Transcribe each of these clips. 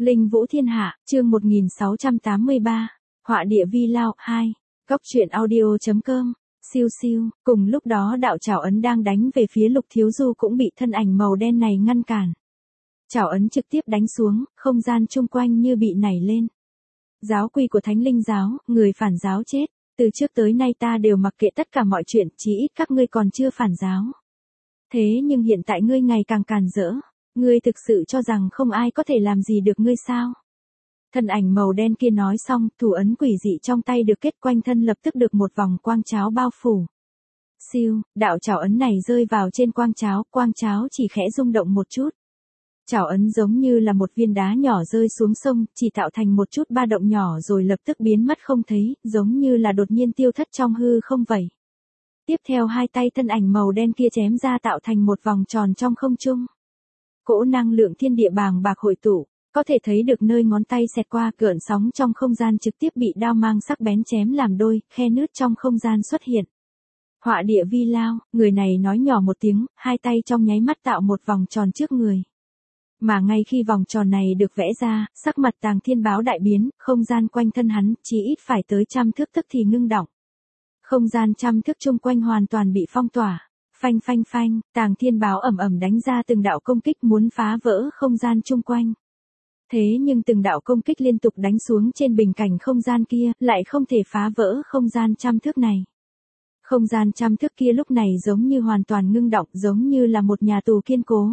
Linh Vũ Thiên Hạ, chương 1683, Họa địa vi lao, 2, Cóc truyện audio.com, siêu siêu, cùng lúc đó đạo trảo ấn đang đánh về phía Lục Thiếu Du cũng bị thân ảnh màu đen này ngăn cản. Trảo ấn trực tiếp đánh xuống, không gian chung quanh như bị nảy lên. Giáo quy của Thánh Linh giáo, người phản giáo chết, từ trước tới nay ta đều mặc kệ tất cả mọi chuyện, chỉ ít các ngươi còn chưa phản giáo. Thế nhưng hiện tại ngươi ngày càng càn rỡ. Ngươi thực sự cho rằng không ai có thể làm gì được ngươi sao? Thân ảnh màu đen kia nói xong, thủ ấn quỷ dị trong tay được kết quanh thân lập tức được một vòng quang cháo bao phủ. Siêu, đạo trảo ấn này rơi vào trên quang cháo chỉ khẽ rung động một chút. Trảo ấn giống như là một viên đá nhỏ rơi xuống sông, chỉ tạo thành một chút ba động nhỏ rồi lập tức biến mất không thấy, giống như là đột nhiên tiêu thất trong hư không vậy. Tiếp theo hai tay thân ảnh màu đen kia chém ra tạo thành một vòng tròn trong không trung. Cỗ năng lượng thiên địa bàng bạc hội tụ, có thể thấy được nơi ngón tay xẹt qua cơn sóng trong không gian trực tiếp bị đao mang sắc bén chém làm đôi, khe nứt trong không gian xuất hiện. Họa địa vi lao, người này nói nhỏ một tiếng, hai tay trong nháy mắt tạo một vòng tròn trước người. Mà ngay khi vòng tròn này được vẽ ra, sắc mặt Tàng Thiên Báo đại biến, không gian quanh thân hắn chỉ ít phải tới 100 thước tức thì ngưng đọng. Không gian 100 thước chung quanh hoàn toàn bị phong tỏa. Phanh phanh phanh, Tàng Thiên Báo ầm ầm đánh ra từng đạo công kích muốn phá vỡ không gian chung quanh. Thế nhưng từng đạo công kích liên tục đánh xuống trên bình cảnh không gian kia, lại không thể phá vỡ không gian 100 thước này. Không gian 100 thước kia lúc này giống như hoàn toàn ngưng đọng, giống như là một nhà tù kiên cố.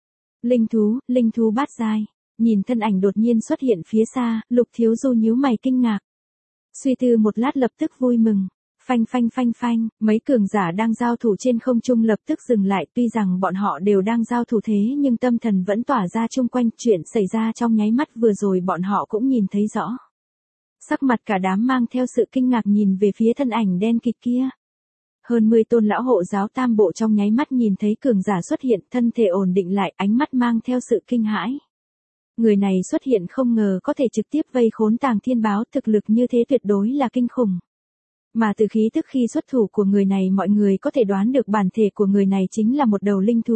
Linh thú bát giai, nhìn thân ảnh đột nhiên xuất hiện phía xa, Lục Thiếu Du nhíu mày kinh ngạc. Suy tư một lát lập tức vui mừng. Phanh phanh phanh phanh, mấy cường giả đang giao thủ trên không trung lập tức dừng lại, tuy rằng bọn họ đều đang giao thủ thế nhưng tâm thần vẫn tỏa ra chung quanh, chuyện xảy ra trong nháy mắt vừa rồi bọn họ cũng nhìn thấy rõ. Sắc mặt cả đám mang theo sự kinh ngạc nhìn về phía thân ảnh đen kịt kia. Hơn 10 tôn lão hộ giáo tam bộ trong nháy mắt nhìn thấy cường giả xuất hiện, thân thể ổn định lại, ánh mắt mang theo sự kinh hãi. Người này xuất hiện không ngờ có thể trực tiếp vây khốn Tàng Thiên Báo, thực lực như thế tuyệt đối là kinh khủng. Mà từ khí tức khi xuất thủ của người này mọi người có thể đoán được bản thể của người này chính là một đầu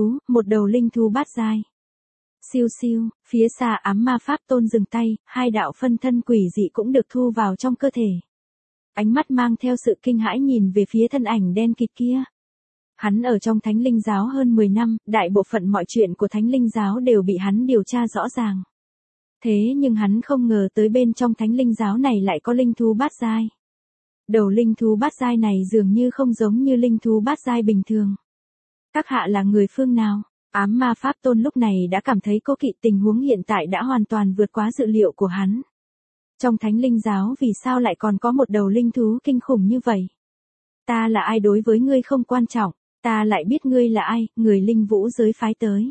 linh thú bát giai. Siêu siêu, phía xa ám ma pháp tôn dừng tay, hai đạo phân thân quỷ dị cũng được thu vào trong cơ thể. Ánh mắt mang theo sự kinh hãi nhìn về phía thân ảnh đen kịt kia. Hắn ở trong Thánh Linh giáo hơn 10 năm, đại bộ phận mọi chuyện của Thánh Linh giáo đều bị hắn điều tra rõ ràng. Thế nhưng hắn không ngờ tới bên trong Thánh Linh giáo này lại có linh thú bát giai. Đầu linh thú bát giai này dường như không giống như linh thú bát giai bình thường. Các hạ là người phương nào? Ám ma pháp tôn lúc này đã cảm thấy cô kỵ, tình huống hiện tại đã hoàn toàn vượt quá dự liệu của hắn. Trong Thánh Linh giáo vì sao lại còn có một đầu linh thú kinh khủng như vậy? Ta là ai đối với ngươi không quan trọng, ta lại biết ngươi là ai, người Linh Vũ giới phái tới.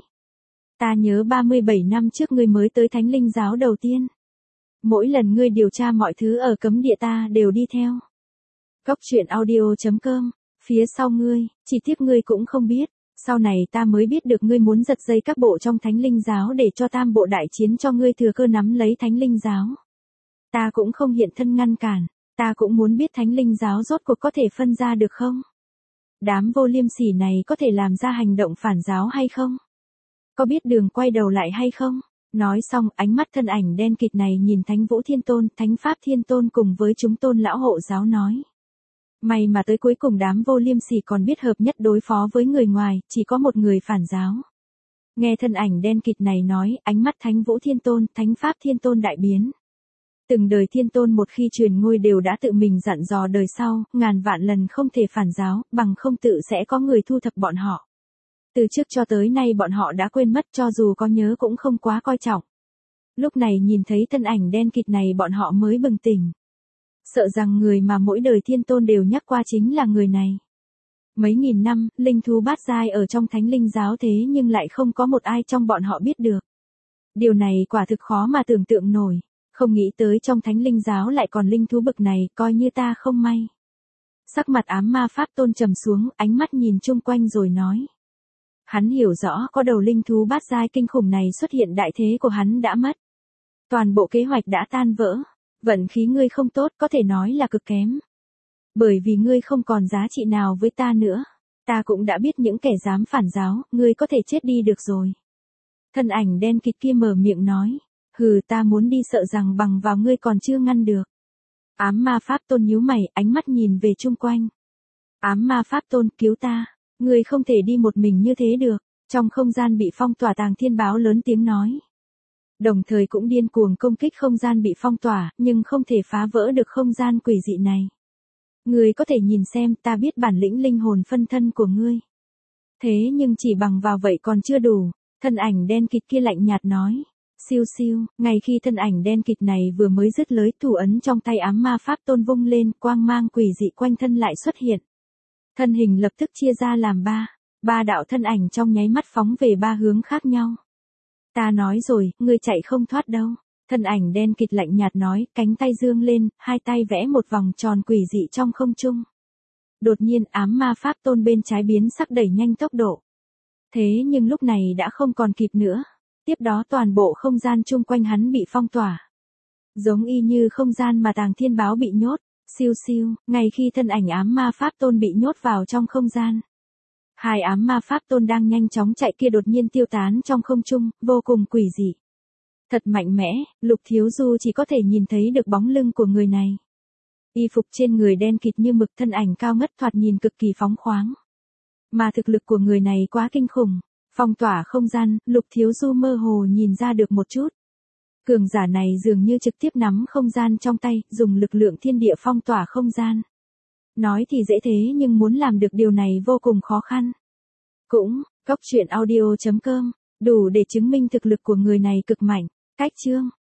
Ta nhớ 37 năm trước ngươi mới tới Thánh Linh giáo đầu tiên. Mỗi lần ngươi điều tra mọi thứ ở cấm địa ta đều đi theo. Cóc truyện audio.com, phía sau ngươi, chỉ tiếc ngươi cũng không biết, sau này ta mới biết được ngươi muốn giật dây các bộ trong Thánh Linh giáo để cho tam bộ đại chiến cho ngươi thừa cơ nắm lấy Thánh Linh giáo. Ta cũng không hiện thân ngăn cản, ta cũng muốn biết Thánh Linh giáo rốt cuộc có thể phân ra được không? Đám vô liêm sỉ này có thể làm ra hành động phản giáo hay không? Có biết đường quay đầu lại hay không? Nói xong, ánh mắt thân ảnh đen kịt này nhìn Thánh Vũ Thiên Tôn, Thánh Pháp Thiên Tôn cùng với chúng tôn lão hộ giáo nói. May mà tới cuối cùng đám vô liêm sỉ còn biết hợp nhất đối phó với người ngoài, chỉ có một người phản giáo. Nghe thân ảnh đen kịt này nói, ánh mắt Thánh Vũ Thiên Tôn, Thánh Pháp Thiên Tôn đại biến. Từng đời Thiên Tôn một khi truyền ngôi đều đã tự mình dặn dò đời sau, ngàn vạn lần không thể phản giáo, bằng không tự sẽ có người thu thập bọn họ. Từ trước cho tới nay bọn họ đã quên mất, cho dù có nhớ cũng không quá coi trọng. Lúc này nhìn thấy thân ảnh đen kịt này bọn họ mới bừng tỉnh. Sợ rằng người mà mỗi đời Thiên Tôn đều nhắc qua chính là người này. Mấy nghìn năm, linh thú bát giai ở trong Thánh Linh giáo thế nhưng lại không có một ai trong bọn họ biết được. Điều này quả thực khó mà tưởng tượng nổi, không nghĩ tới trong Thánh Linh giáo lại còn linh thú bực này, coi như ta không may. Sắc mặt ám ma pháp tôn trầm xuống, ánh mắt nhìn chung quanh rồi nói. Hắn hiểu rõ có đầu linh thú bát giai kinh khủng này xuất hiện đại thế của hắn đã mất. Toàn bộ kế hoạch đã tan vỡ. Vận khí ngươi không tốt, có thể nói là cực kém. Bởi vì ngươi không còn giá trị nào với ta nữa. Ta cũng đã biết những kẻ dám phản giáo, ngươi có thể chết đi được rồi. Thân ảnh đen kịt kia mở miệng nói. Hừ, ta muốn đi sợ rằng bằng vào ngươi còn chưa ngăn được. Ám ma pháp tôn nhíu mày, ánh mắt nhìn về chung quanh. Ám ma pháp tôn, cứu ta. Ngươi không thể đi một mình như thế được. Trong không gian bị phong tỏa, Tàng Thiên Báo lớn tiếng nói. Đồng thời cũng điên cuồng công kích không gian bị phong tỏa, nhưng không thể phá vỡ được không gian quỷ dị này. Ngươi có thể nhìn xem, ta biết bản lĩnh linh hồn phân thân của ngươi. Thế nhưng chỉ bằng vào vậy còn chưa đủ. Thân ảnh đen kịt kia lạnh nhạt nói. Siêu siêu, ngay khi thân ảnh đen kịt này vừa mới dứt lời, thủ ấn trong tay ám ma pháp tôn vung lên, quang mang quỷ dị quanh thân lại xuất hiện. Thân hình lập tức chia ra làm ba đạo thân ảnh trong nháy mắt phóng về ba hướng khác nhau. Ta nói rồi, ngươi chạy không thoát đâu. Thân ảnh đen kịt lạnh nhạt nói, cánh tay dương lên, hai tay vẽ một vòng tròn quỷ dị trong không trung. Đột nhiên ám ma pháp tôn bên trái biến sắc đẩy nhanh tốc độ. Thế nhưng lúc này đã không còn kịp nữa. Tiếp đó toàn bộ không gian chung quanh hắn bị phong tỏa. Giống y như không gian mà Tàng Thiên Báo bị nhốt. Siêu siêu, ngay khi thân ảnh ám ma pháp tôn bị nhốt vào trong không gian. Hai ám ma pháp tôn đang nhanh chóng chạy kia đột nhiên tiêu tán trong không trung, vô cùng quỷ dị. Thật mạnh mẽ, Lục Thiếu Du chỉ có thể nhìn thấy được bóng lưng của người này. Y phục trên người đen kịt như mực, thân ảnh cao ngất thoạt nhìn cực kỳ phóng khoáng. Mà thực lực của người này quá kinh khủng. Phong tỏa không gian, Lục Thiếu Du mơ hồ nhìn ra được một chút. Cường giả này dường như trực tiếp nắm không gian trong tay, dùng lực lượng thiên địa phong tỏa không gian. Nói thì dễ thế nhưng muốn làm được điều này vô cùng khó khăn. Cũng, cóc truyện audio.com, đủ để chứng minh thực lực của người này cực mạnh. Cách chương